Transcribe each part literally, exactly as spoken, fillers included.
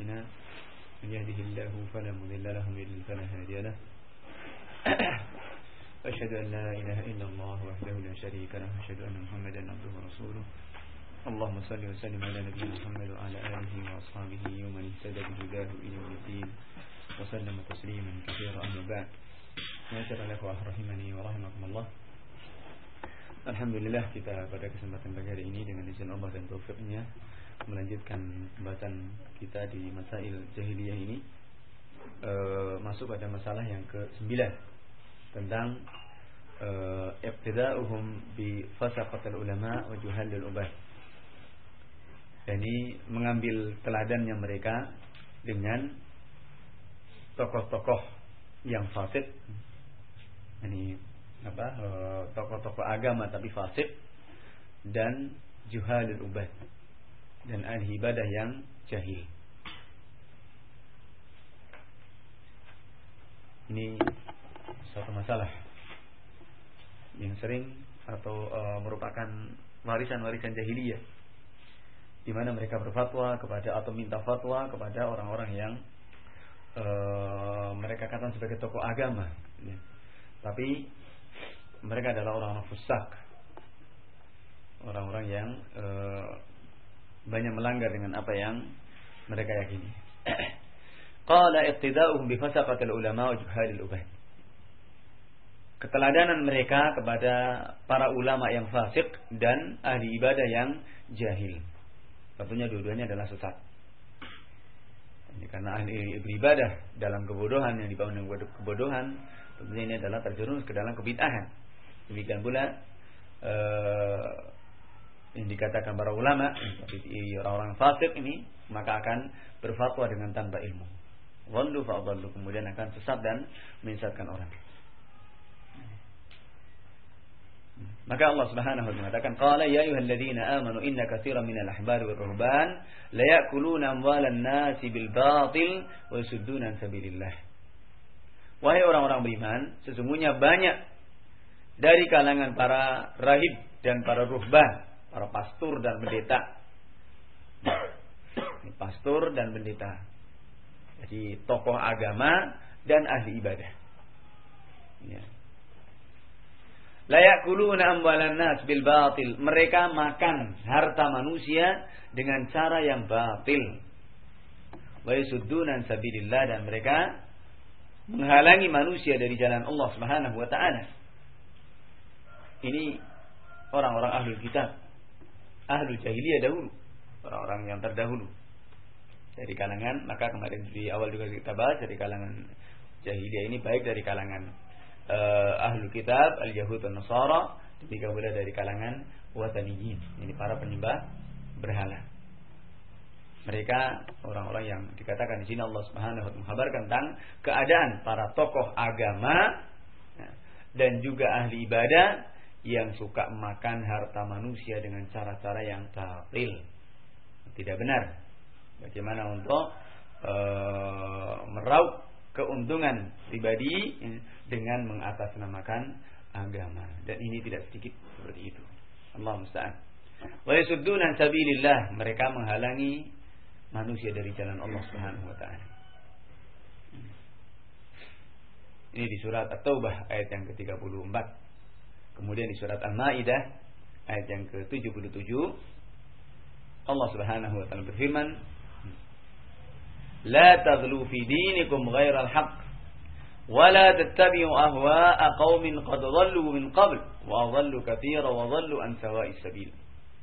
أعمالنا من يهده الله فلا مضل له ومن يضلل فلا هادي له أشهد أن لا إله إلا الله وحده لا شريك له أشهد أن محمدا عبده ورسوله اللهم صل وسلم على نبينا محمد وعلى آله وأصحابه ومن اهتدى بهداه إلى يوم الدين وسلم تسليما كثيرا أما بعد Masyaallah ikhwah rahimani wa rahimakumullah. Alhamdulillah kita pada kesempatan pagi hari ini dengan izin Allah dan taufiknya melanjutkan pembahasan kita di masail jahiliyah ini e, masuk pada masalah yang ke-sembilan tentang e, ibtida'uhum bi fasaqatil ulama wa juhalil ubad. Yani mengambil teladannya mereka dengan tokoh-tokoh yang fasik. Ini apa tokoh-tokoh agama tapi fasik dan juhalul ubad dan ahli ibadah yang jahil. Ini suatu masalah yang sering atau uh, merupakan warisan-warisan jahiliyah di mana mereka berfatwa kepada atau minta fatwa kepada orang-orang yang uh, mereka katakan sebagai tokoh agama ya. Tapi mereka adalah orang-orang fusak, orang-orang yang e, banyak melanggar dengan apa yang mereka yakini. Qala iqtida'uhum bi fasaqatil ulama wa juhalil ubad. Keteladanan mereka kepada para ulama yang fasik dan ahli ibadah yang jahil. Tentunya dua-duanya adalah sesat. Ini karena ahli beribadah dalam kebodohan yang dibangun dengan kebodohan, tentunya ini adalah terjerumus ke dalam kebid'ahan. Demikian pula uh, yang dikatakan para ulama, orang-orang fasik ini maka akan berfatwa dengan tanpa ilmu. Wallu fa'adallu, kemudian akan sesat dan menyesatkan orang. Maka Allah Subhanahu wa ta'ala mengatakan, "Qala ya ayyuhalladzina amanu inna katsiran minal ahbari war ruhban la ya'kuluna amwalan nasi bil batil wa yasudduna an sabilillah." Wahai orang-orang beriman, sesungguhnya banyak dari kalangan para rahib dan para ruhban, para pastor dan pendeta. Pastor dan pendeta. Jadi tokoh agama dan ahli ibadah. Ya. La ya'kuluna amwalan nas bil batil. Mereka makan harta manusia dengan cara yang batil. Wa yasudduna an sabilillah, dan mereka menghalangi manusia dari jalan Allah Subhanahu wa ta'ala. Ini orang-orang ahli kitab, ahli jahiliyah dahulu, orang-orang yang terdahulu dari kalangan, maka kemarin di awal juga kita bahas dari kalangan jahiliyah ini baik dari kalangan uh, ahli kitab, al-yahud dan nasara, demikian pula dari kalangan wataniyin, ini para penyembah berhala. Mereka orang-orang yang dikatakan di sini Allah Subhanahu wa taala menghabarkan tentang keadaan para tokoh agama dan juga ahli ibadah yang suka makan harta manusia dengan cara-cara yang batil, tidak benar. Bagaimana untuk e, meraup keuntungan pribadi dengan mengatasnamakan agama, dan ini tidak sedikit seperti itu. Allah musta'an. Wa yasudduna an sabilillah, mereka menghalangi manusia dari jalan Allah Subhanahu wa ta'ala. Ini di surat At-Taubah ayat yang ke tiga puluh empat. Kemudian di surat Al-Maidah ayat yang ke tujuh puluh tujuh Allah Subhanahu wa ta'ala berfirman, "La taghlu fi dinikum ghairal haqq wa la tattabi'u ahwa'a qaumin qad dhallu min qabl wa adhallu katsiran wa dhallu an sawa'is sabil."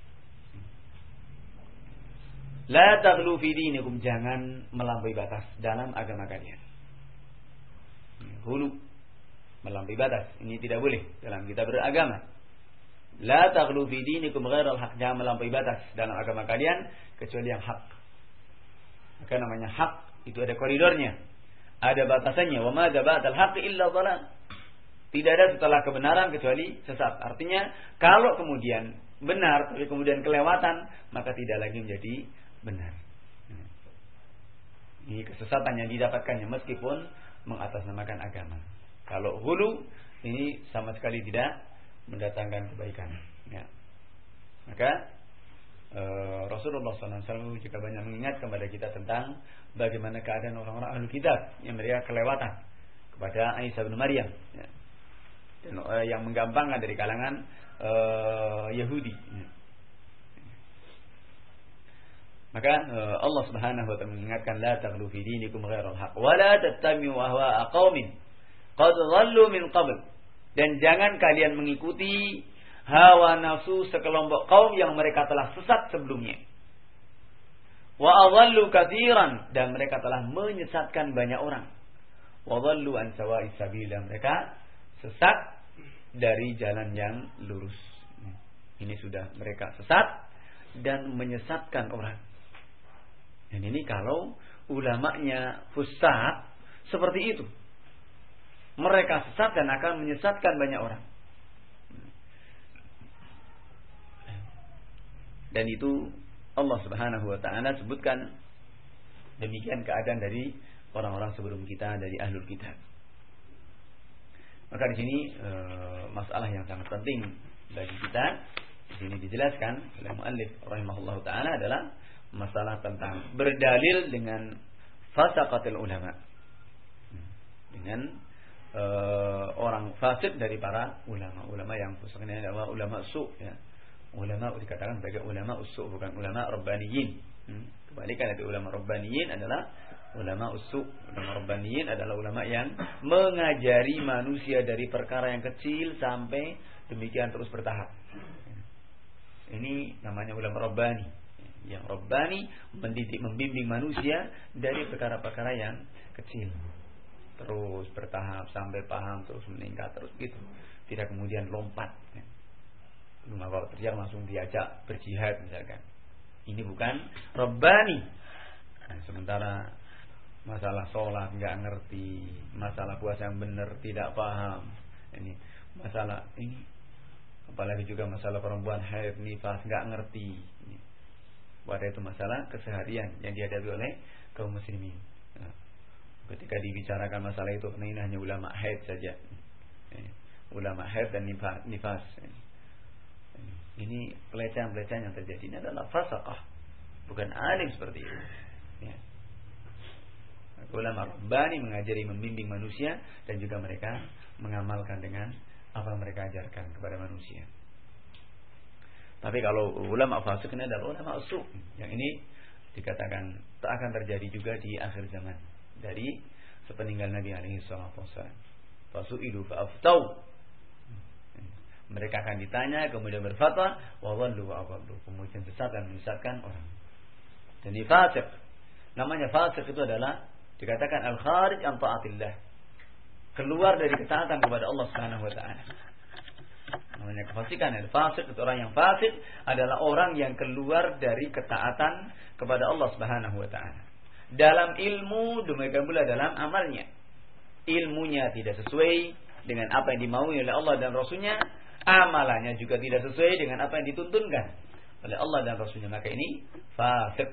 La taghlu fi dinikum, jangan melampaui batas dalam agama kalian. Hulu, melampaui batas, ini tidak boleh dalam kita beragama. La taghlu fi dinikum ghairal haq, jangan melampaui batas dalam agama kalian kecuali yang hak. Maka namanya hak itu ada koridornya, ada batasannya. Wa ma ba'dal haqqi illa dhalal. Tidak ada setelah kebenaran kecuali sesat. Artinya kalau kemudian benar tapi kemudian kelewatan, maka tidak lagi menjadi benar. Ini kesesatan yang didapatkannya meskipun mengatasnamakan agama. Kalau hulu ini sama sekali tidak mendatangkan kebaikan. Ya. Maka uh, Rasulullah sallallahu alaihi wasallam juga banyak mengingat kepada kita tentang bagaimana keadaan orang-orang ahli kitab yang mereka kelewatan kepada Isa bin Maryam, ya. Dan, uh, yang menggampangkan dari kalangan uh, Yahudi, ya. Maka uh, Allah Subhanahu wa taala mengingatkan, la taghlu fi dinikum ghairal haqq wa la tattabi'u ahwa'a qaumin qad dhallu min qabl. Dan jangan kalian mengikuti hawa nafsu sekelompok kaum yang mereka telah sesat sebelumnya. Wa adhallu katsiran, dan mereka telah menyesatkan banyak orang. Wa dhallu an sawa'is sabil, mereka sesat dari jalan yang lurus. Ini sudah mereka sesat dan menyesatkan orang. Dan ini kalau ulamanya fusat seperti itu, mereka sesat dan akan menyesatkan banyak orang. Dan itu Allah Subhanahu wa taala sebutkan demikian keadaan dari orang-orang sebelum kita, dari ahlul kitab. Maka di sini e, masalah yang sangat penting bagi kita di sini dijelaskan oleh muallif rahimahullahu taala adalah masalah tentang berdalil dengan fasaqatul ulama, dengan e, orang fasik dari para ulama. Ulama yang fasik ini adalah ulama su', ya. Ulama dikatakan sebagai ulama usu', bukan ulama rabbaniyin. Hmm. Kebalikan dari ulama rabbaniyin adalah ulama usu'. Ulama rabbaniyin adalah ulama yang mengajari manusia dari perkara yang kecil sampai demikian terus bertahap. Ini namanya ulama rabbani. Yang rabbani mendidik, membimbing manusia dari perkara-perkara yang kecil, terus bertahap sampai paham, terus meningkat, terus gitu. Tidak kemudian lompat. Belum apa terjadi langsung diajak berjihad misalkan. Ini bukan rabbani. Nah, sementara masalah sholat nggak ngerti, masalah puasa yang benar tidak paham. Ini masalah ini, apalagi juga masalah perempuan haid nifas nggak ngerti. Ini, pada itu masalah keseharian yang dihadapi oleh kaum muslimin. Nah, ketika dibicarakan masalah itu, nah ini hanya ulama haid saja. Ini, ulama haid dan nifas. nifas. Ini. Ini pelecehan-pelecehan yang terjadi ini adalah fasaqah, bukan alim seperti itu. Ya. Ulama rabbani mengajari, membimbing manusia dan juga mereka mengamalkan dengan apa yang mereka ajarkan kepada manusia. Tapi kalau ulama fasik ini adalah ulama usu', yang ini dikatakan tak akan terjadi juga di akhir zaman dari sepeninggal Nabi alaihi salatu wasallam. Fasu'ilu fa'aftau. Mereka akan ditanya, kemudian berfatwa, wa dhallu wa adhallu, kemudian sesat dan menyesatkan orang. Dan ini fasik. Namanya fasik itu adalah dikatakan al-kharij an ta'atillah, keluar dari ketaatan kepada Allah Subhanahu wa taala. Namanya kefasikan. Fasik itu orang yang fasik adalah orang yang keluar dari ketaatan kepada Allah Subhanahu wa taala. Dalam ilmu, demikian pula dalam amalnya. Ilmunya tidak sesuai dengan apa yang dimaui oleh Allah dan Rasulnya, amalannya juga tidak sesuai dengan apa yang dituntunkan oleh Allah dan Rasulnya, maka ini fasik.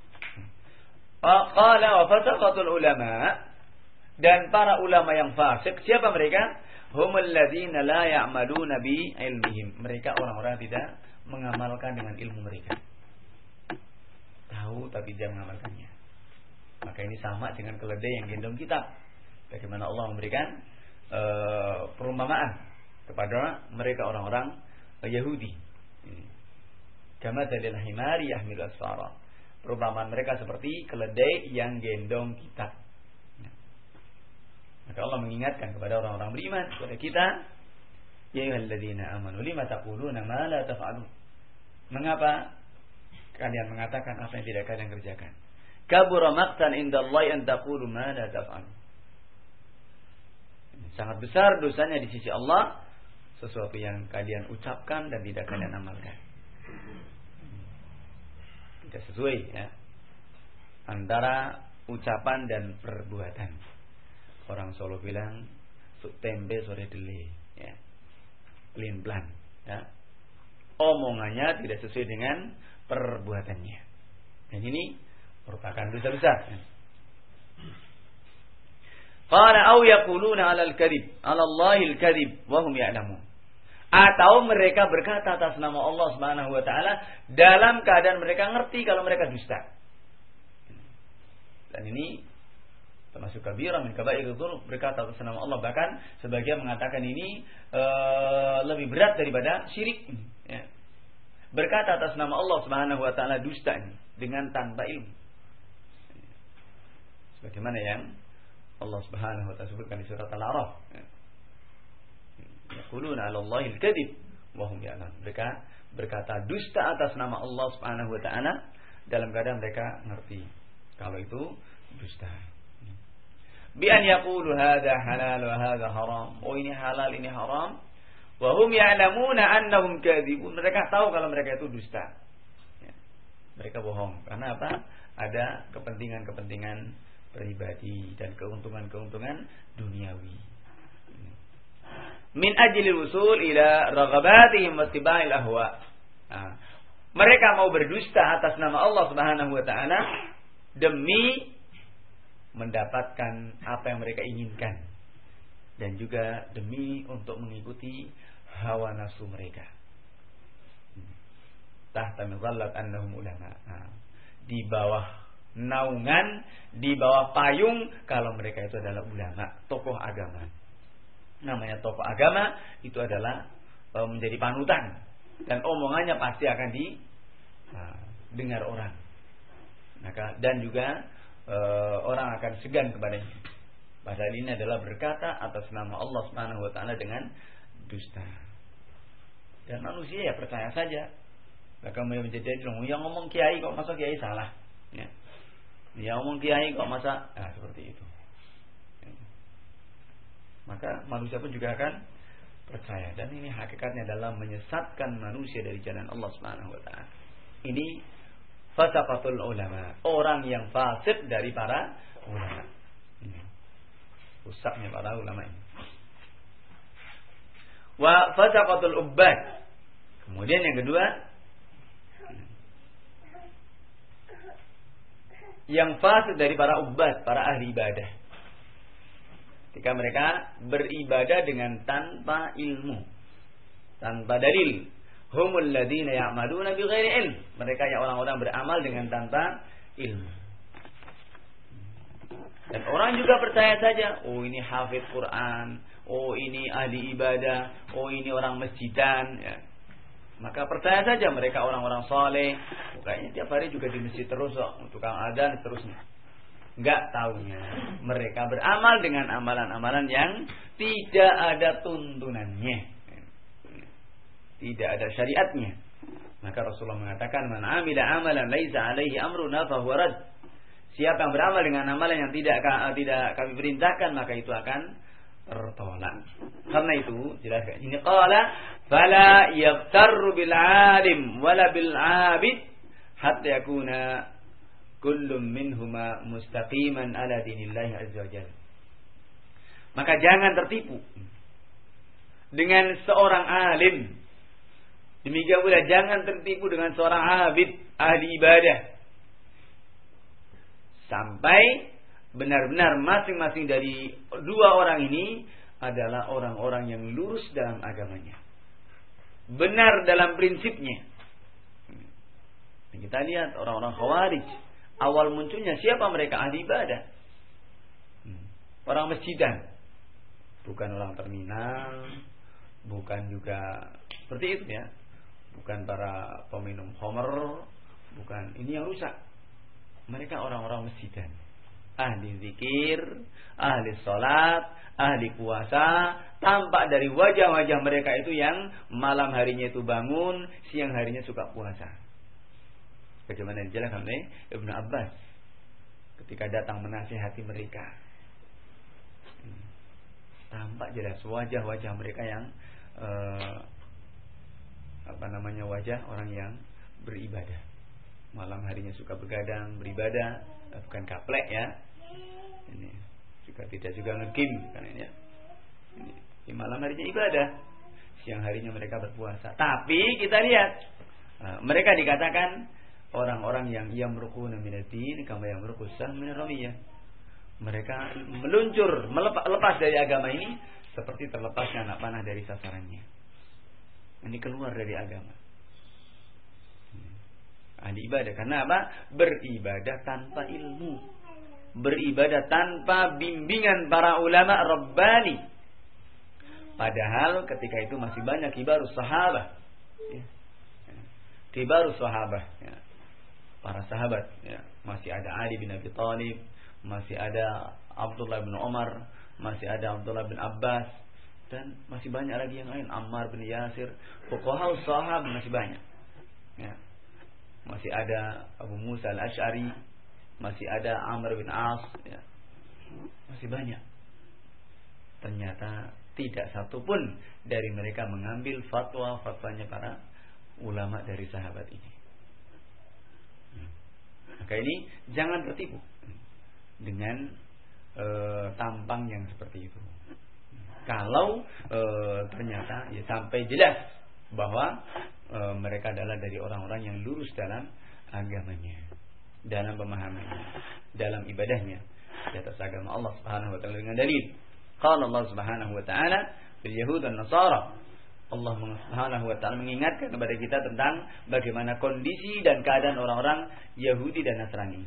Qala wa fasaqatul ulama, dan para ulama yang fasik siapa mereka? Humul ladzina la ya'maluna bi ilmihim, mereka orang-orang yang tidak mengamalkan dengan ilmu mereka. Tahu tapi tidak mengamalkannya. Maka ini sama dengan keledai yang gendong kitab. Bagaimana Allah memberikan uh, perumpamaan kepada mereka orang-orang Yahudi. Kama dalil himari yahmil asfara. Perumpamaan mereka seperti keledai yang gendong kitab. Maka Allah mengingatkan kepada orang-orang beriman, kepada kita, ya ayyuhalladzina amanu lima taquluna ma la taf'alun. Mengapa kalian mengatakan apa yang tidak kalian kerjakan? Kabura maqtan indallahi an taqulu ma la taf'alun. Sangat besar dosanya di sisi Allah sesuatu yang kalian ucapkan dan tidak kalian amalkan. Tidak sesuai, ya, antara ucapan dan perbuatan. Orang Solo bilang suk tempe sore dele, ya, pelin pelan, ya. Omongannya tidak sesuai dengan perbuatannya, dan ini merupakan dosa besar. Qala aw yaquluna 'ala al-kadhib 'ala Allahi al-kadhib wa hum ya'lamun. Atau mereka berkata atas nama Allah Subhanahu wa taala dalam keadaan mereka ngerti kalau mereka dusta. Dan ini termasuk kabirah min kaba'irudz dzunub, berkata atas nama Allah, bahkan sebagian mengatakan ini e, lebih berat daripada syirik, ya. Berkata atas nama Allah Subhanahu wa taala dusta ini dengan tanpa ilmu. Sebagaimana yang Allah Subhanahu wa taala sebutkan di surat Al-A'raf. Yaquluna 'ala Allahi al-kadzib wa hum ya'lamun. Mereka berkata dusta atas nama Allah Subhanahu wa taala dalam keadaan mereka ngerti kalau itu dusta. Bi an yaqulu hadza halal wa hadza haram. Oh, ini halal, ini haram. Wa hum ya'lamuna annahum kadzibun. Mereka tahu kalau mereka itu dusta. Ya. Mereka bohong. Karena apa? Ada kepentingan-kepentingan pribadi dan keuntungan-keuntungan duniawi. Min ajli usul ila raghabatihim wa ittiba'il ahwa. Nah, mereka mau berdusta atas nama Allah Subhanahu wa taala demi mendapatkan apa yang mereka inginkan dan juga demi untuk mengikuti hawa nafsu mereka. Tahta mizallat annahum ulama. Nah, di bawah naungan, di bawah payung kalau mereka itu adalah ulama, tokoh agama. Namanya tokoh agama itu adalah e, menjadi panutan dan omongannya pasti akan didengar nah, orang. Maka dan juga e, orang akan segan kepadanya. Padahal ini adalah berkata atas nama Allah Subhanahu wa taala dengan dusta. Dan manusia ya percaya saja. Maka menjadi yang ngomong kiai kok masa kiai salah, ya. Yang ngomong kiai kok masa nah, seperti itu. Maka manusia pun juga akan percaya, dan ini hakikatnya adalah menyesatkan manusia dari jalan Allah Subhanahu wa taala. Ini fasaqatul ulama, orang yang fasik dari para ulama. Ini rusaknya para ulama ini. Wa fasaqatul ubbad. Kemudian yang kedua, yang fasik dari para ubbad, para ahli ibadah. Ketika mereka beribadah dengan tanpa ilmu, tanpa dalil. Humul ladzina ya'maluna bighairi ilm. Mereka yang orang-orang beramal dengan tanpa ilmu. Dan orang juga percaya saja, oh ini hafid Quran, oh ini ahli ibadah, oh ini orang masjidan, ya. Maka percaya saja mereka orang-orang saleh. Kayaknya tiap hari juga di masjid terus kok, tukang adzan seterusnya. Enggak taunya mereka beramal dengan amalan-amalan yang tidak ada tuntunannya, tidak ada syariatnya. Maka Rasulullah mengatakan, man amila amalan laisa alaihi amruna fahuwa rad. Siapa yang beramal dengan amalan yang tidak tidak kami perintahkan, maka itu akan tertolak. Karena itu jelaskan ini, qala fala yaghtarru bil alim wala bil abid hatta yakuna kullum minhuma mustaqiman ala dinillahi azza wajalla. Maka jangan tertipu dengan seorang alim. Demikian pula jangan tertipu dengan seorang abid, ahli ibadah. Sampai benar-benar masing-masing dari dua orang ini adalah orang-orang yang lurus dalam agamanya, benar dalam prinsipnya. Kita lihat orang-orang Khawarij, awal munculnya siapa mereka? Ahli ibadah, orang masjidan, bukan orang terminal, bukan juga seperti itu ya, bukan para peminum khamr, bukan. Ini yang rusak. Mereka orang-orang masjidan, ahli zikir, ahli salat, ahli puasa. Tampak dari wajah-wajah mereka itu yang malam harinya itu bangun, siang harinya suka puasa. Bagaimana dijelaskan oleh Ibnu Abbas ketika datang menasihati mereka. Tampak jelas wajah-wajah mereka yang eh, apa namanya wajah orang yang beribadah. Malam harinya suka begadang, beribadah, bukan kaplek ya. Ini juga tidak juga ngekim kan ya. Ini di malam harinya ibadah, siang harinya mereka berpuasa. Tapi kita lihat uh, mereka dikatakan orang-orang yang yamruquna minad-din kama yamruqus sahm min ar-ramiyah. Mereka meluncur, melepas lepas dari agama ini seperti terlepasnya anak panah dari sasarannya. Ini keluar dari agama. Ahli ibadah. Karena apa? Beribadah tanpa ilmu. Beribadah tanpa bimbingan para ulama Rabbani. Padahal ketika itu masih banyak kibarus sahabat. Ya. Kibarus sahabat. Ya. Para sahabat. Ya. Masih ada Ali bin Abi Thalib. Masih ada Abdullah bin Umar. Masih ada Abdullah bin Abbas. Dan masih banyak lagi yang lain. Ammar bin Yasir. Fuqaha sahabat masih banyak. Ya. Masih ada Abu Musa al-Ash'ari, masih ada Amr bin As, ya. Masih banyak. Ternyata tidak satu pun dari mereka mengambil fatwa-fatwanya para ulama dari sahabat ini. Maka ini jangan tertipu dengan e, tampang yang seperti itu. Kalau e, ternyata ya sampai jelas bahwa e, mereka adalah dari orang-orang yang lurus dalam agamanya, dalam pemahamannya, dalam ibadahnya di atas agama Allah Subhanahu wa taala dengan dalil. Qala Allah Subhanahu wa taala fil Yahud dan Nasara. Allah Subhanahu wa taala mengingatkan kepada kita tentang bagaimana kondisi dan keadaan orang-orang Yahudi dan Nasrani.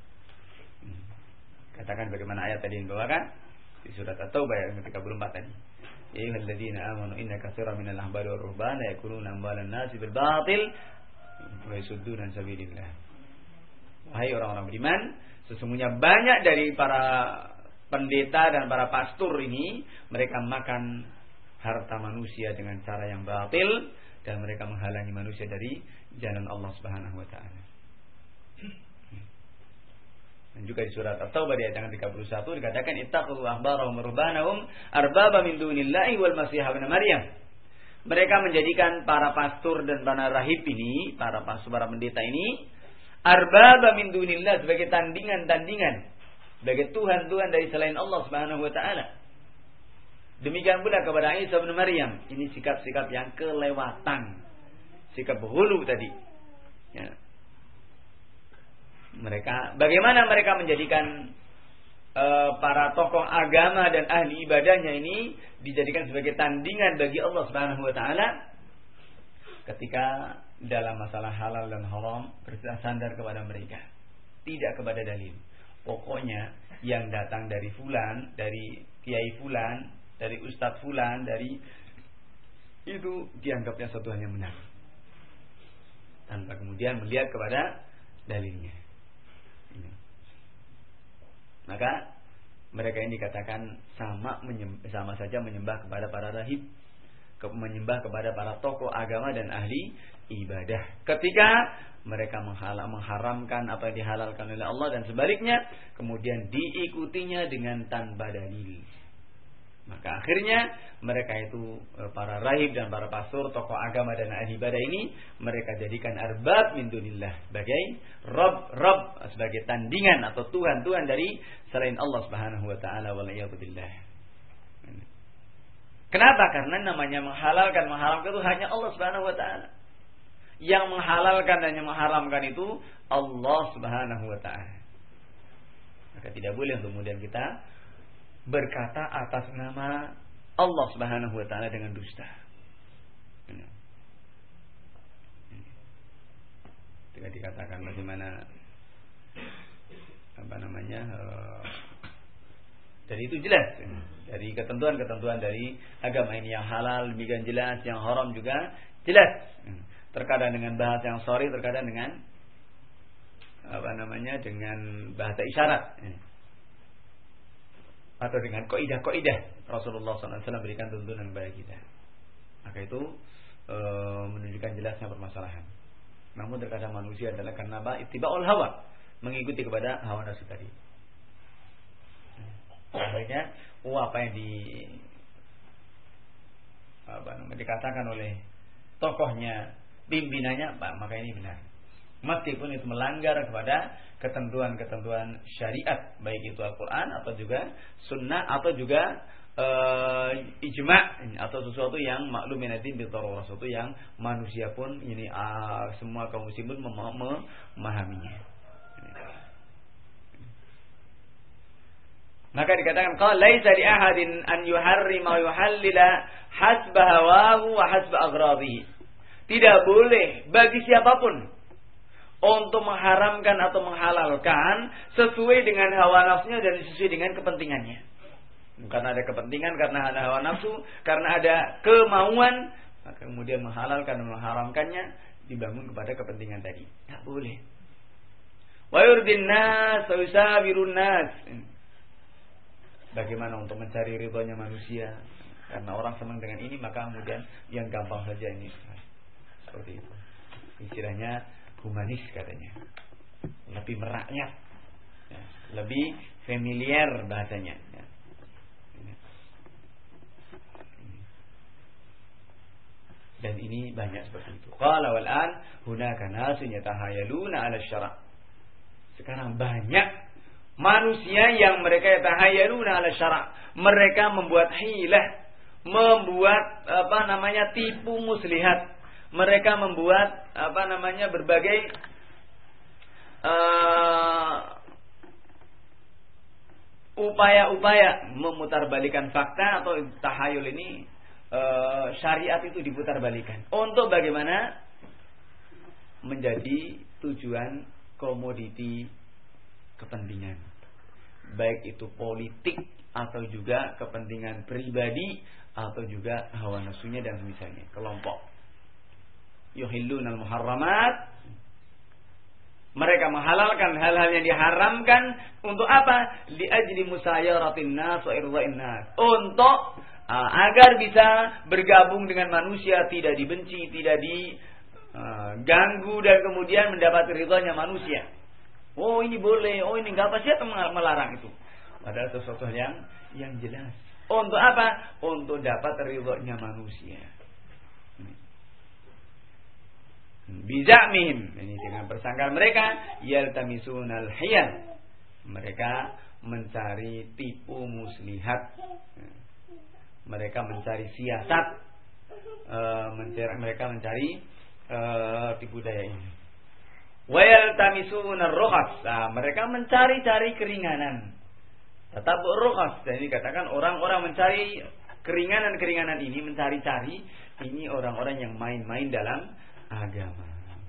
Katakan bagaimana ayat tadi yang dibawakan di surat At-Taubah ayat tiga puluh empat tadi. Ya ayyuhalladzina amanu inna katsiran minal ahbari war ruhbani yakuluna amwalan nasi bil batil wa yasudduna an sabilillah. Wahai orang-orang beriman, sesungguhnya banyak dari para pendeta dan para pastor ini mereka makan harta manusia dengan cara yang batil dan mereka menghalangi manusia dari jalan Allah Subhanahu wa taala. Dan juga di surat At-Taubah di ayat tiga puluh satu dikatakan ittaqul ahbarahum rubbanahum arbaba min dunillahi wal masih ibn Maryam. Mereka menjadikan para pastor dan para rahib ini, para pastor, para pendeta ini arbaba min dunillah sebagai tandingan-tandingan, sebagai tuhan-tuhan dari selain Allah Subhanahu wa taala. Demikian pula kepada Isa bin Maryam. Ini sikap-sikap yang kelewatan. Sikap hulu tadi. Ya. Mereka, bagaimana mereka menjadikan uh, para tokoh agama dan ahli ibadahnya ini dijadikan sebagai tandingan bagi Allah Subhanahu wa taala ketika dalam masalah halal dan haram bersandar kepada mereka, tidak kepada dalil. Pokoknya yang datang dari fulan, dari kiai fulan, dari ustadz fulan, dari itu dianggapnya satu hal yang benar tanpa kemudian melihat kepada dalilnya. Maka mereka ini dikatakan sama menyembah, sama saja menyembah kepada para rahib, menyembah kepada para tokoh agama dan ahli ibadah. Ketika mereka mengharamkan apa yang dihalalkan oleh Allah dan sebaliknya, kemudian diikutinya dengan tanpa dalil. Maka akhirnya mereka itu para rahib dan para pastor, tokoh agama dan ahli ibadah ini mereka jadikan arbab min dunillah sebagai rob rob, sebagai tandingan atau tuhan-tuhan dari selain Allah Subhanahu wa taala wal iyad billah. Kenapa? Karena namanya menghalalkan mengharamkan itu hanya Allah Subhanahu wa taala. Yang menghalalkan dan yang mengharamkan itu Allah Subhanahu wa taala. Maka tidak boleh kemudian kita berkata atas nama Allah Subhanahu wa taala dengan dusta. Ketika dikatakan bagaimana apa namanya dari itu jelas dari ketentuan-ketentuan dari agama ini yang halal demikian jelas, yang haram juga jelas. Terkadang dengan bahasa yang sorry, terkadang dengan apa namanya dengan bahasa isyarat. Atau dengan kaidah-kaidah Rasulullah shallallahu alaihi wasallam berikan tuntunan kepada kita. Maka itu e, menunjukkan jelasnya permasalahan. Namun terkadang manusia adalah karena apa? Ittiba'ul hawa, mengikuti kepada hawa nafsu tadi. Akhirnya, oh apa yang di apa namanya dikatakan oleh tokohnya, pimpinannya, maka ini benar. Meskipun itu melanggar kepada ketentuan-ketentuan syariat, baik itu Al-Quran atau juga Sunnah atau juga uh, ijma' atau sesuatu yang maklum minatin bidarurah, sesuatu yang manusia pun ini uh, semua kaum muslimin memahaminya. Maka dikatakan qala laisa li ahadin an yuharrima wa yuhallila hasba hawahu wa hasba aghradihi. Tidak boleh bagi siapapun untuk mengharamkan atau menghalalkan sesuai dengan hawa nafsunya dan sesuai dengan kepentingannya. Karena ada kepentingan, karena ada hawa nafsu, karena ada kemauan, maka kemudian menghalalkan dan mengharamkannya dibangun kepada kepentingan tadi. Tak boleh. Wa yurdin nas wa yusabirun nas. Bagaimana untuk mencari ridhonya manusia? Karena orang senang dengan ini, maka kemudian yang gampang saja ini. Seperti itu. Istilahnya humanis katanya. Lebih merakyat. Ya, lebih familiar bahasanya. Ya. Dan ini banyak seperti itu. Qala wal an hunaka nasun yatahayaluna 'ala syara'. Sekarang banyak manusia yang mereka yatahayaluna 'ala syara'. Mereka membuat hilah, membuat apa namanya tipu muslihat. Mereka membuat apa namanya berbagai uh, upaya-upaya memutarbalikan fakta atau tahayul ini. Uh, syariat itu diputar-balikan untuk bagaimana menjadi tujuan komoditi kepentingan, baik itu politik atau juga kepentingan pribadi atau juga hawa nafsunya dan misalnya kelompok. Yuhillunal muharramat, mereka menghalalkan hal-hal yang diharamkan untuk apa? Li ajli musayaratin nas wa irdha'in nas, untuk Uh, agar bisa bergabung dengan manusia, tidak dibenci, tidak diganggu uh, dan kemudian mendapat ridhonya manusia. Oh ini boleh, oh ini enggak, apa siapa melarang itu? Padahal sesuatu yang yang jelas. Untuk apa? Untuk dapat ridhonya manusia. Bizamihim, ini dengan persangkaan mereka, yaltamisunal hiyal. Mereka mencari tipu muslihat. Mereka mencari siasat, uh, mencari, mereka mencari uh, tipu daya ini. Wayal tamisun ar-rukhas, nah, mereka mencari-cari keringanan. Tetap rukhas, dan ini katakan orang-orang mencari keringanan-keringanan ini, mencari-cari ini orang-orang yang main-main dalam agama.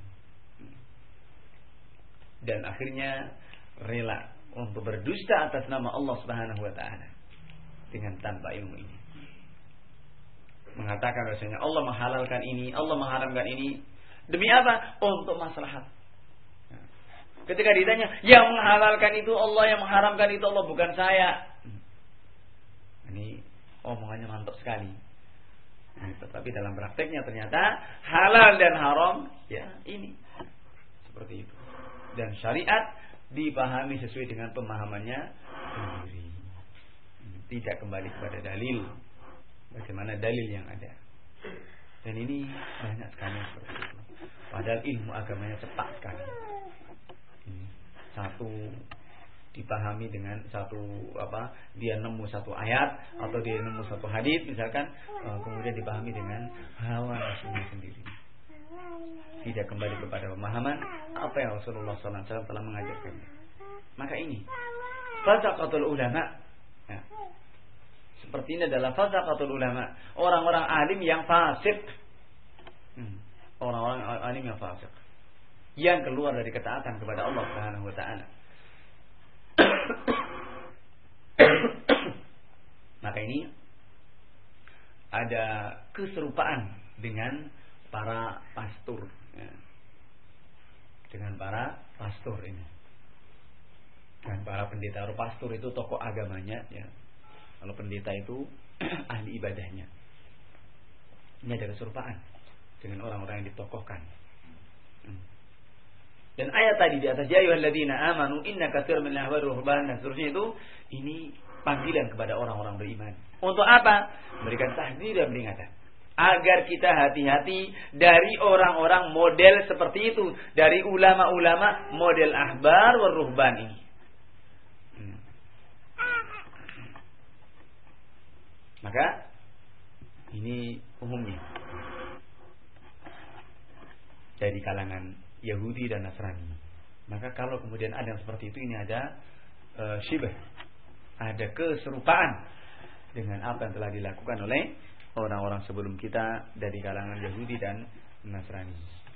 Dan akhirnya rela untuk berdusta atas nama Allah Subhanahu wa taala dengan tanpa ilmu ini. Mengatakan rasanya Allah menghalalkan ini, Allah mengharamkan ini. Demi apa? Untuk maslahat. Ketika ditanya, yang menghalalkan itu Allah, yang mengharamkan itu Allah, bukan saya. Ini omongannya mantap sekali. Nah, tetapi dalam prakteknya ternyata halal dan haram, ya ini. Seperti itu. Dan syariat dipahami sesuai dengan pemahamannya sendiri. Tidak kembali kepada dalil. Bagaimana dalil yang ada. Dan ini banyak sekali seperti itu. Padahal ilmu agamanya cepat sekali. Satu dipahami dengan satu apa, dia nemu satu ayat atau dia nemu satu hadis misalkan, kemudian dipahami dengan hawa nafsunya sendiri. Tidak kembali kepada pemahaman apa yang Rasulullah sallallahu alaihi wasallam telah mengajarkannya. Maka ini fasaqatul ulama. Ya. Seperti ini adalah fasaqatul ulama, orang-orang alim yang fasik. Hmm. Orang-orang alim yang fasik, yang keluar dari ketaatan kepada Allah Subhanahu wa taala. Maka ini ada keserupaan dengan para pastor, ya. Dengan para pastor ini, dan para pendeta. Pastor itu tokoh agamanya, ya. Kalau pendeta itu ahli ibadahnya. Ini ada keserupaan dengan orang-orang yang ditokohkan. Dan ayat tadi di atas, ya ayyuhalladzina amanu inna katsiran minal ahbari ruhban, dan seterusnya itu, ini panggilan kepada orang-orang beriman. Untuk apa? Memberikan tahdzir dan peringatan agar kita hati-hati dari orang-orang model seperti itu, dari ulama-ulama model ahbar wa ruhban ini. Hmm. Maka ini umumnya dari kalangan Yahudi dan Nasrani. Maka kalau kemudian ada yang seperti itu, ini ada uh, syibah, ada keserupaan dengan apa yang telah dilakukan oleh orang-orang sebelum kita dari kalangan Yahudi dan Nasrani.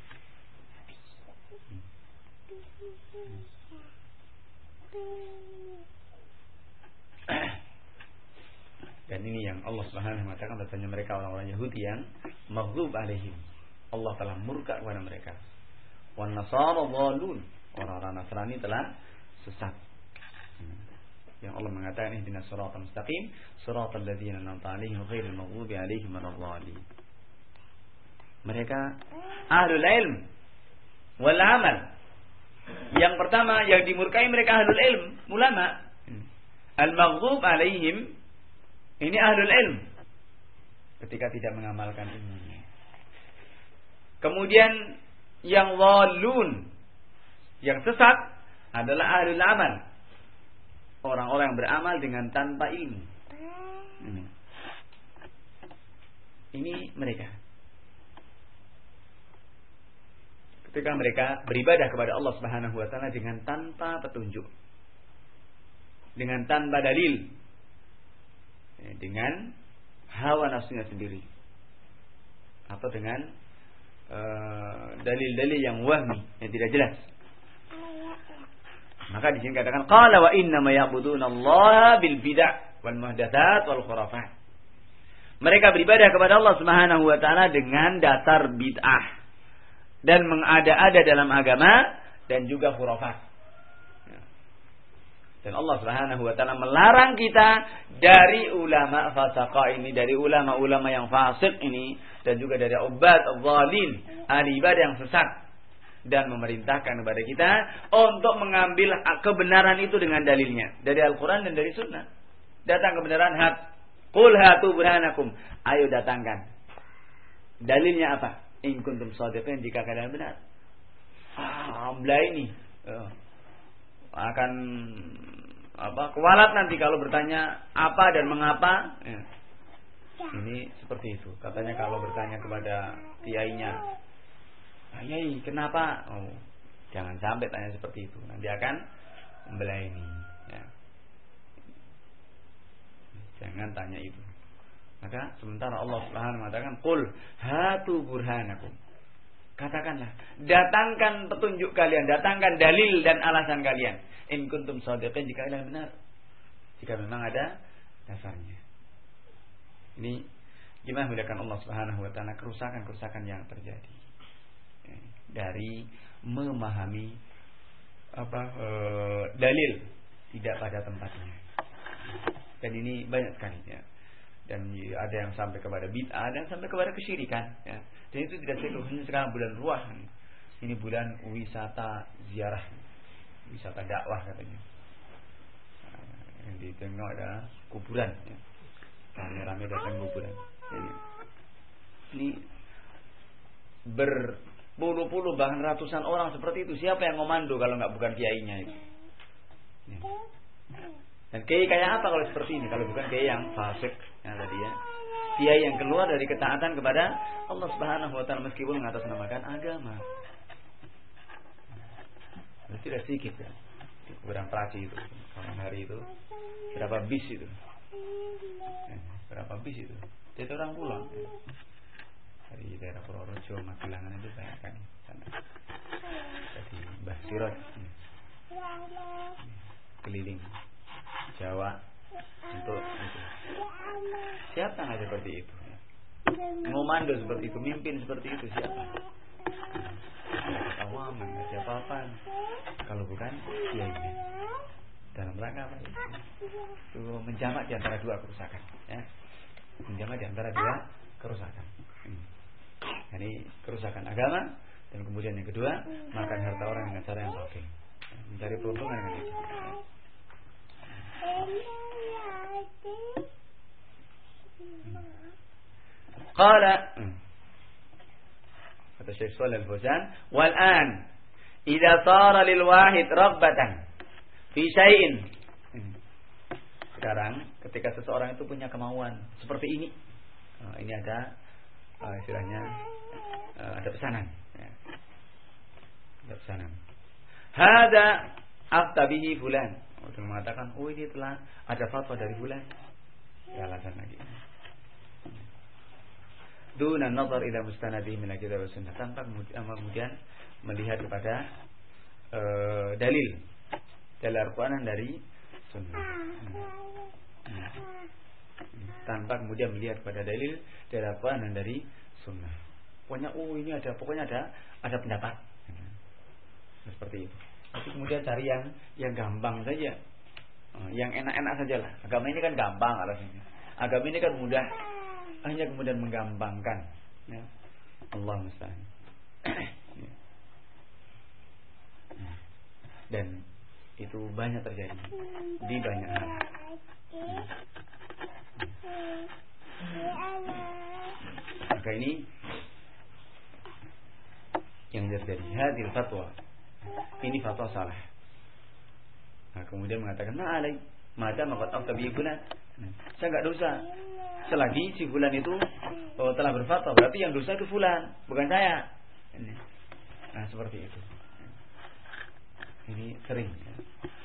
Dan ini yang Allah Subhanahu wa taala katanya mereka orang-orang Yahudi yang maghdub alaihim. Allah telah murka kepada mereka. Wan nasara dhalun. Orang-orang Nasrani telah sesat. Yang Allah mengatakan ihdinas siratal mustaqim, siratal ladzina an'amta 'alaihim ghairil maghdubi 'alaihim waladdallin. Mereka ahlul ilm wal amal. Yang pertama yang dimurkai mereka ahlul ilm, ulama. Al-maghdub 'alaihim ini ahlul ilm ketika tidak mengamalkan ilmunya. Kemudian yang dhalun, yang sesat adalah ahlul amal. Orang-orang yang beramal dengan tanpa ilmu. Ini, ini mereka. Ketika mereka beribadah kepada Allah Subhanahu wa taala dengan tanpa petunjuk. Dengan tanpa dalil. Dengan hawa nafsunya sendiri. Atau dengan uh, dalil-dalil yang wahmi, yang tidak jelas. Maka di sini katakan qala wa inna ma ya'buduna Allah bil bid'ah wal muhdatsat wal khurafat. Mereka beribadah kepada Allah Subhanahu wa taala dengan dasar bid'ah dan mengada-ada dalam agama dan juga khurafat. Dan Allah Subhanahu wa taala melarang kita dari ulama fasaqah ini, dari ulama-ulama yang fasik ini, dan juga dari ubad adh-dhalin, ahli ibadah yang sesat, dan memerintahkan kepada kita untuk mengambil kebenaran itu dengan dalilnya dari Al-Quran dan dari Sunnah. Datang kebenaran, hat qul hatu burhanakum, ayo datangkan dalilnya apa, in kuntum shadiqin, jika kalian benar. Ah, belah ini uh, akan apa kualat nanti kalau bertanya apa dan mengapa ya. Ini seperti itu katanya kalau bertanya kepada kiainya, Ayai, kenapa? Oh, jangan sampai tanya seperti itu. Nanti akan membelai ini. Ya. Jangan tanya itu. Maka sementara Allah Subhanahu wa taala qul hatu burhanakum. Katakanlah, datangkan petunjuk kalian, datangkan dalil dan alasan kalian. In kuntum shadiqin, jika kalian benar. Jika memang ada dasarnya. Ini gimana mudahkan Allah Subhanahu wa taala kerusakan-kerusakan yang terjadi dari memahami apa e, dalil tidak pada tempatnya. Dan ini banyak sekali ya. Dan ada yang sampai kepada bid'ah dan sampai kepada kesyirikan ya. Dan itu tidak sesuai. Ini sekarang bulan ruah. Ini bulan wisata ziarah, wisata dakwah katanya. Yang di tengah ada kuburan ya. Rame-rame datang kuburan. Jadi, ini ber puluh-puluh bahkan ratusan orang seperti itu. Siapa yang komando kalau nggak bukan kiainya itu? Ya. Dan kiai kayak apa kalau seperti ini? Kalau bukan kiai yang fasik yang tadi ya. Kiai yang keluar dari ketaatan kepada Allah Subhanahu wa taala meskipun mengatasnamakan agama. Nah, tidak sedikit ya. Kuburan Praci itu, kapan hari itu berapa bis itu? Ya, berapa bis itu? Itu orang pulang. Ya. Dari daerah Purworejo, Magelangan itu banyak kan sana. Jadi Mbah Sirot keliling Jawa untuk itu. Siapa nggak seperti itu? Ngomando seperti itu, mimpin seperti itu siapa? Awaman, nggak siapa apa. Kalau bukan kiainya. Dalam rangka apa itu? Itu menjamak di antara dua kerusakan. Ya. Menjamak di antara dua kerusakan. Ini kerusakan agama. Dan kemudian yang kedua, makan harta orang dengan cara yang batil, mencari peruntungan dengan itu. Qala kata Syekh Shalih Al-Fauzan, wal an idza sara lil wahid raghbatan fi syai'in. Sekarang ketika seseorang itu punya kemauan seperti ini, ini ada uh, istilahnya uh, ada pesanan ya. Ada pesanan, hada afta bihi fulan, betul mengatakan, oh ini telah ada fatwa dari bulan, ya alasan lagi. Duna nazar ila mustanadi min kitab wa sunnah, tanpa kemudian melihat kepada uh, dalil dalil Al-Qur'an dari sunnah. Tanpa kemudian melihat kepada dalil dari Al-Qur'an dan dari sunnah. Pokoknya oh ini ada pokoknya ada ada pendapat. Seperti itu. Tapi kemudian cari yang yang gampang saja. Yang enak-enak saja lah. Agama ini kan gampang alasannya. Agama ini kan mudah. Hanya kemudian menggampangkan. Ya. Allah musta'an. Dan itu banyak terjadi di banyak hal. Maka ini yang terjadi. Hadil fatwa. Ini fatwa salah. Nah, kemudian mengatakan, "Ma alai, mata maqad aftabi fulan." Saya enggak dosa. Selagi si fulan itu oh, telah berfatwa, berarti yang dosa itu fulan, bukan saya. Ini. Nah, seperti itu. Ini sering. Ya.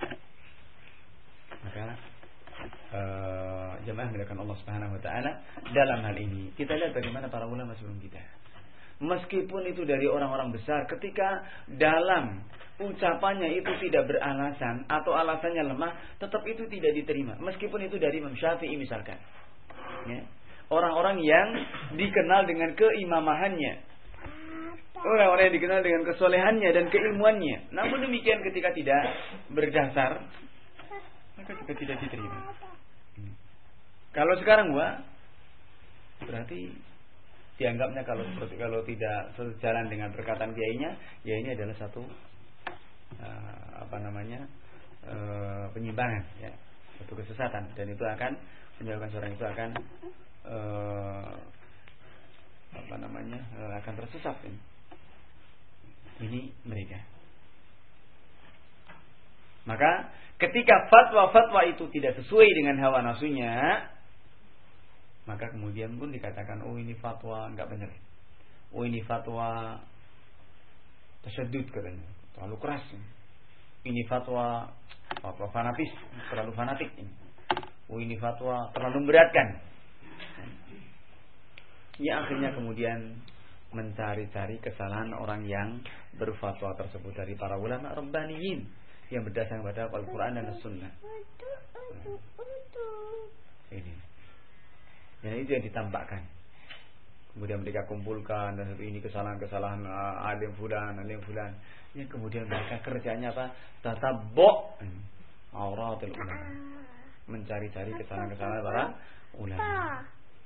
Maka uh, jemaah dimuliakan Allah Subhanahu wa taala, dalam hal ini kita lihat bagaimana para ulama sebelum kita. Meskipun itu dari orang-orang besar, ketika dalam ucapannya itu tidak beralasan atau alasannya lemah, tetap itu tidak diterima. Meskipun itu dari Imam Syafi'i misalkan, ya. Orang-orang yang dikenal dengan keimamahannya, orang-orang yang dikenal dengan kesolehannya dan keilmuannya, namun demikian ketika tidak berdasar, maka juga tidak diterima. Kalau sekarang wah, berarti dianggapnya kalau seperti kalau tidak sejalan dengan perkataan kiainya, ya ini adalah satu uh, apa namanya uh, penyimpangan, ya, satu kesesatan, dan itu akan menyebabkan seorang itu akan uh, apa namanya uh, akan tersesat. Ini, ini mereka. Maka ketika fatwa-fatwa itu tidak sesuai dengan hawa nafsunya, maka kemudian pun dikatakan, oh ini fatwa enggak benar. Oh ini fatwa tasyadud katanya, terlalu keras. Ini fatwa fatwa fanatis, terlalu fanatik ini. Oh ini fatwa terlalu memberatkan. Ya akhirnya kemudian mencari-cari kesalahan orang yang berfatwa tersebut dari para ulama rabbaniyin yang berdasarkan pada Al-Quran dan As-Sunnah. Ini. Dan itu yang ditampakkan. Kemudian mereka kumpulkan dan ini kesalahan-kesalahan uh, alim fulan, alim fulan. Ya, kemudian mereka kerjanya apa? Tatabbu' auratul ulama. Mencari-cari kesalahan-kesalahan para ulama.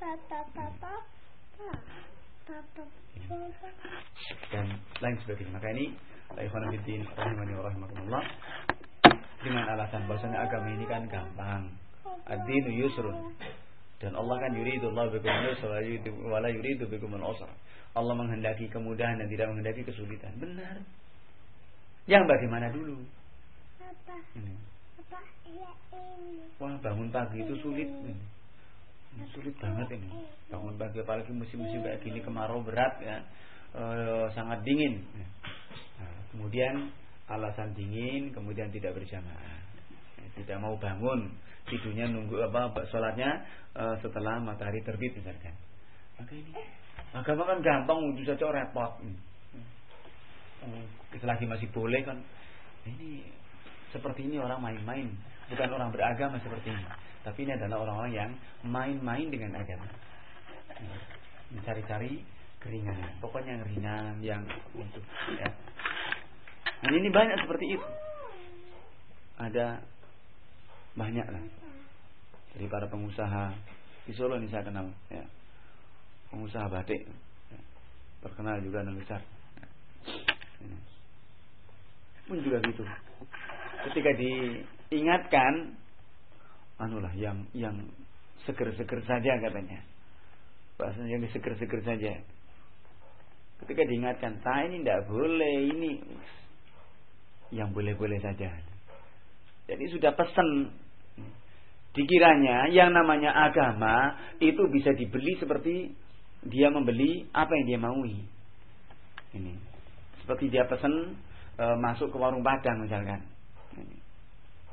Dan lain sebagainya. Maka ini ikhwan fillah rahimani wa rahimakumullah, dengan alasan bahwasanya agama ini kan gampang. Ad-dinu yusrun. Dan Allah kan yuridu Allah bikum al-yusra wa la yuridu bikum al-usra. Allah menghendaki kemudahan dan tidak menghendaki kesulitan. Benar. Yang bagaimana dulu? Apa? Ini. Apa? Ya, ini. Wah, bangun pagi itu sulit. Ini. Sulit banget ini. Bangun pagi apalagi musim-musim kayak gini, kemarau berat ya. E, sangat dingin. Nah, kemudian alasan dingin, kemudian tidak berjamaah. Tidak mau bangun, tidurnya nunggu apa sholatnya uh, setelah matahari terbit misalkan. Maka ini agama kan gampang, itu saja repot. Hmm. Selagi masih boleh kan. Ini seperti ini orang main-main, bukan orang beragama seperti ini. Tapi ini adalah orang-orang yang main-main dengan agama, mencari-cari keringanan. Pokoknya yang ringan, yang untuk. Ya. Nah, ini banyak seperti itu. Ada banyak lah dari para pengusaha di Solo ini saya kenal, ya. Pengusaha batik, ya. Terkenal juga dan besar, ya. Ya. Pun juga gitu. Ketika diingatkan, anulah yang yang seger-seger saja katanya, bahasanya yang seger-seger saja. Ketika diingatkan, tak ini tidak boleh, ini yang boleh-boleh saja. Jadi sudah pesan, dikiranya yang namanya agama itu bisa dibeli seperti dia membeli apa yang dia maui. Ini seperti dia pesan e, masuk ke warung Padang misalkan. Ini.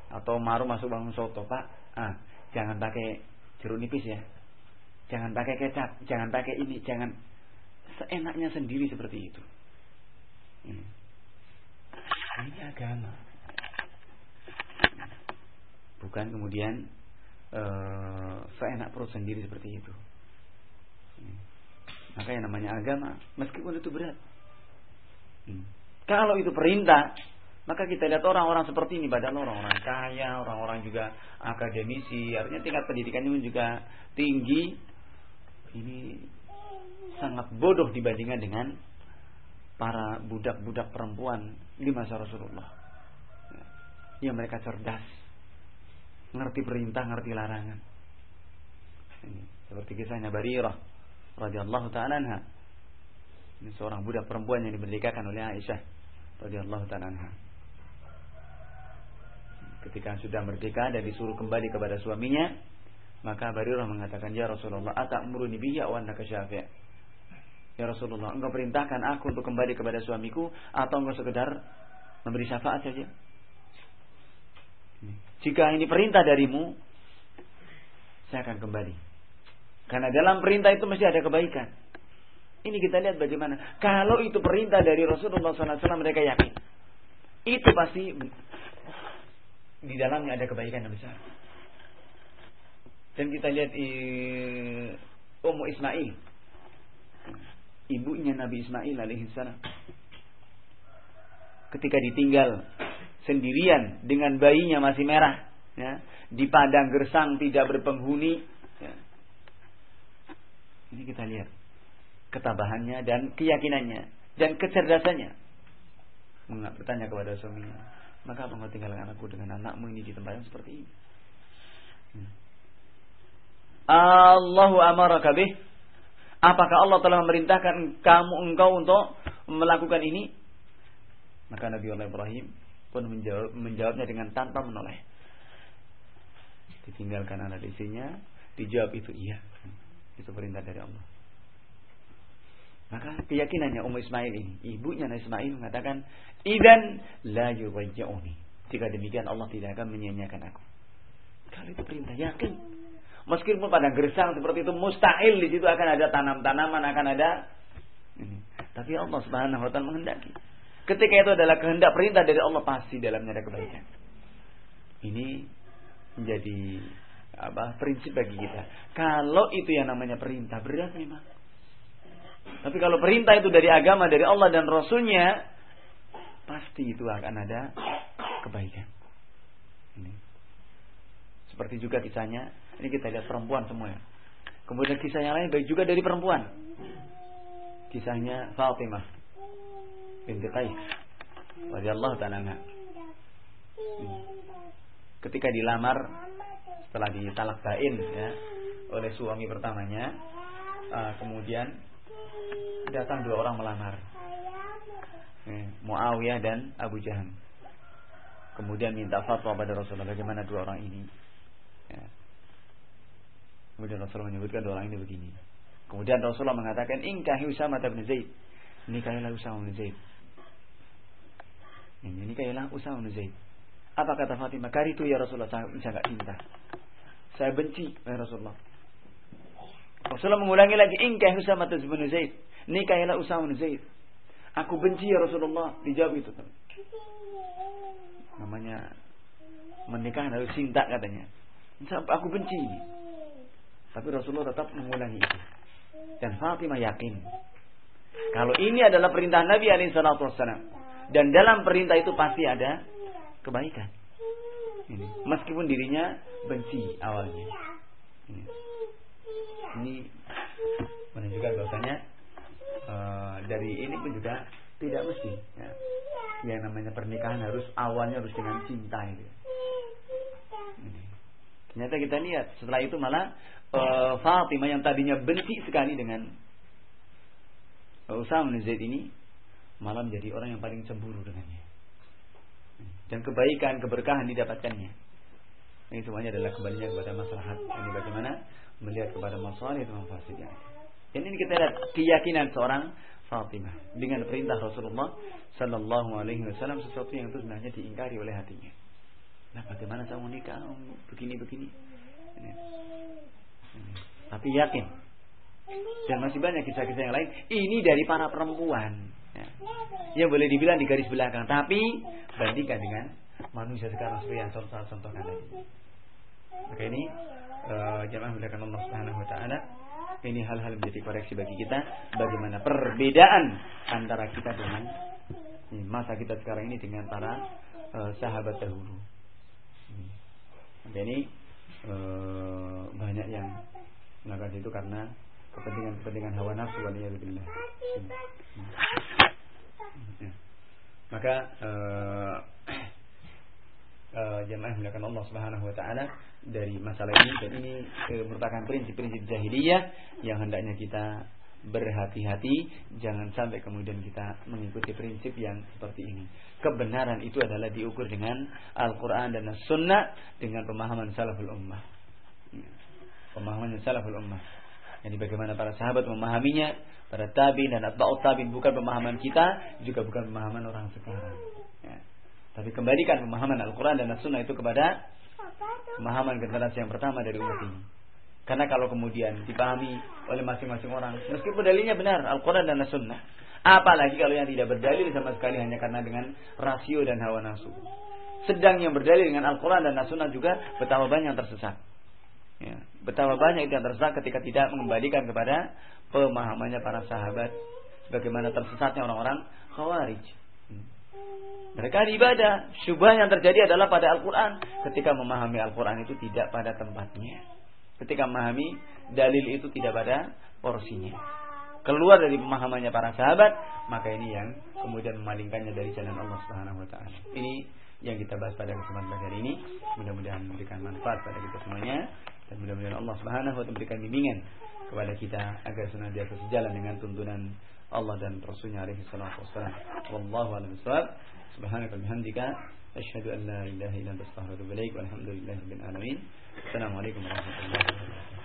Atau Maru masuk bangun soto, Pak, ah, jangan pakai jeruk nipis ya, jangan pakai kecap, jangan pakai ini, jangan, seenaknya sendiri seperti itu. Ini, ini agama, bukan kemudian uh, seenak perut sendiri seperti itu. Ini. Maka yang namanya agama, meskipun itu berat, hmm. kalau itu perintah, maka kita lihat orang-orang seperti ini, padahal orang-orang kaya, orang-orang juga akademisi, artinya tingkat pendidikannya pun juga tinggi. Ini sangat bodoh dibandingkan dengan para budak-budak perempuan di masa Rasulullah. Ya, mereka cerdas, ngerti perintah, ngerti larangan. Ini, seperti kisahnya Barirah radhiyallahu ta'ala anha. Ini seorang budak perempuan yang dimerdekakan oleh Aisyah radhiyallahu ta'ala anha. Ketika sudah merdeka dan disuruh kembali kepada suaminya, maka Barirah mengatakan, "Ya Rasulullah, atamuruni bihi wa annaka syafi'?" Ya Rasulullah, engkau perintahkan aku untuk kembali kepada suamiku atau engkau sekedar memberi syafaat saja? Jika ini perintah darimu, saya akan kembali. Karena dalam perintah itu mesti ada kebaikan. Ini kita lihat bagaimana. Kalau itu perintah dari Rasulullah shallallahu alaihi wasallam, mereka yakin itu pasti di dalamnya ada kebaikan yang besar. Dan kita lihat Ummu Ismail, ibunya Nabi Ismail alaihissalam, ketika ditinggal sendirian dengan bayinya masih merah, ya, di padang gersang tidak berpenghuni, ya. Ini kita lihat ketabahannya dan keyakinannya dan kecerdasannya. Bertanya kepada suaminya, "Maka engkau tinggalkan anakku dengan anakmu ini di tempat yang seperti ini?" Hmm. Allahu amaraka bih. Apakah Allah telah memerintahkan kamu engkau untuk melakukan ini? Maka Nabi Allah Ibrahim pun menjawab, menjawabnya dengan tanpa menoleh. Ditinggalkan anak istrinya, dijawab itu iya. Itu perintah dari Allah. Maka keyakinannya Ummu Ismail ini, ibunya Nabi Ismail mengatakan, "Idzan la yurji'uni." Jika demikian Allah tidak akan menyia-nyiakan aku. Kalau itu perintah, yakin. Meskipun pada gersang seperti itu mustahil, di situ akan ada tanam-tanaman, akan ada ini. Tapi Allah Subhanahu wa taala menghendaki. Ketika itu adalah kehendak perintah dari Allah, pasti dalamnya ada kebaikan. Ini menjadi apa prinsip bagi kita. Kalau itu yang namanya perintah, berat memang. Tapi kalau perintah itu dari agama, dari Allah dan Rasulnya, pasti itu akan ada kebaikan. Ini. Seperti juga kisahnya, ini kita lihat perempuan semua. Kemudian kisah yang lain baik juga dari perempuan. Kisahnya Fatimah binti Qais radhiyallahu ta'ala anha. Ketika dilamar setelah ditalak bain, ya, oleh suami pertamanya, uh, kemudian datang dua orang melamar, eh, Muawiyah dan Abu Jaham. Kemudian minta fatwa pada Rasulullah bagaimana dua orang ini. Ya. Kemudian Rasulullah menyebutkan dua orang ini begini. Kemudian Rasulullah mengatakan, "Inkahi Usamah bin Zaid." Nikahilah Usamah bin Zaid. Ini nikahilah Usamah bin Zaid. Apa kata Fatimah? "Karitu ya Rasulullah, saya enggak cinta. Saya benci ya Rasulullah." Rasulullah mengulangi lagi, "Inkahi Usamah bin Zaid." Nikahilah Usamah bin Zaid. "Aku benci ya Rasulullah." Dijawab itu. Namanya menikah harus cinta katanya. Aku benci. Tapi Rasulullah tetap mengulangi itu. Dan Fatimah yakin kalau ini adalah perintah Nabi alaihi salatu wassalam, dan dalam perintah itu pasti ada kebaikan. Ini. Meskipun dirinya benci awalnya. Ini, ini menunjukkan bahwasanya uh, dari ini pun juga tidak mesti. Ya. Yang namanya pernikahan harus awalnya harus dengan cinta itu. Ini. Ternyata kita lihat setelah itu malah uh, Fatimah yang tadinya benci sekali dengan Usamah bin Zaid ini malah menjadi orang yang paling cemburu dengannya. Dan kebaikan, keberkahan didapatkannya. Ini semuanya adalah kembalinya kepada maslahat. Ini bagaimana melihat kepada masalah itu mafasidnya. Dan ini kita lihat keyakinan seorang Fatimah dengan perintah Rasulullah Sallallahu Alaihi Wasallam, sesuatu yang itu sebenarnya diingkari oleh hatinya. Nah, bagaimana saya mau nikah? Begini-begini. Ini. Ini. Tapi yakin. Dan masih banyak kisah-kisah yang lain. Ini dari para perempuan. Ya. Yang boleh dibilang di garis belakang. Tapi bandingkan dengan manusia sekarang seperti yang saya contohkan tadi. Maka ini uh, jamaah melakukan Allah Subhanahu Wa Taala. Ini hal-hal menjadi koreksi bagi kita. Bagaimana perbedaan antara kita dengan ini, masa kita sekarang ini dengan para uh, sahabat dahulu. Maka ini uh, banyak yang melakukan itu karena kepentingan-kepentingan hawa nafsu waliyadzubillah. Ya. Maka uh, uh, jamaah melakukan Allah Subhanahu Wa Taala dari masalah ini, dan ini uh, merupakan prinsip-prinsip jahiliyah yang hendaknya kita berhati-hati, jangan sampai kemudian kita mengikuti prinsip yang seperti ini. Kebenaran itu adalah diukur dengan Al-Quran dan As-Sunnah, dengan pemahaman salaful ummah. Pemahaman salaful ummah. Jadi bagaimana para sahabat memahaminya, para tabi'in dan atba'ut tabi'in, bukan pemahaman kita, juga bukan pemahaman orang sekarang. Ya. Tapi kembalikan pemahaman Al-Quran dan As-Sunnah itu kepada pemahaman generasi yang pertama dari umat ini. Karena kalau kemudian dipahami oleh masing-masing orang, meskipun dalilnya benar Al-Quran dan As-Sunnah, apalagi kalau yang tidak berdalil sama sekali hanya karena dengan rasio dan hawa nafsu. Sedang yang berdalil dengan Al-Quran dan As-Sunnah juga betapa banyak yang tersesat. Ya, betapa banyak yang tersesat ketika tidak mengembalikan kepada pemahamannya para sahabat, bagaimana tersesatnya orang-orang Khawarij. Mereka ibadah, syubhat yang terjadi adalah pada Al-Quran. Ketika memahami Al-Quran itu tidak pada tempatnya, ketika memahami dalil itu tidak pada porsinya, keluar dari pemahamannya para sahabat, maka ini yang kemudian memalingkannya dari jalan Allah Subhanahu Wa Taala. Ini yang kita bahas pada kesempatan hari ini. Mudah-mudahan memberikan manfaat pada kita semuanya, dan mudah-mudahan Allah Subhanahu Wa Taala memberikan bimbingan kepada kita agar senantiasa sejalan dengan tuntunan Allah dan Rasulnya alaihi salatu wassalam. Wallahu a'lam bishawab. Subhanaka wa bihamdika asyhadu an la ilaha illa anta astaghfiruka wa atubu ilaik. Walhamdulillahirabbil alamin. Assalamualaikum warahmatullahi wabarakatuh.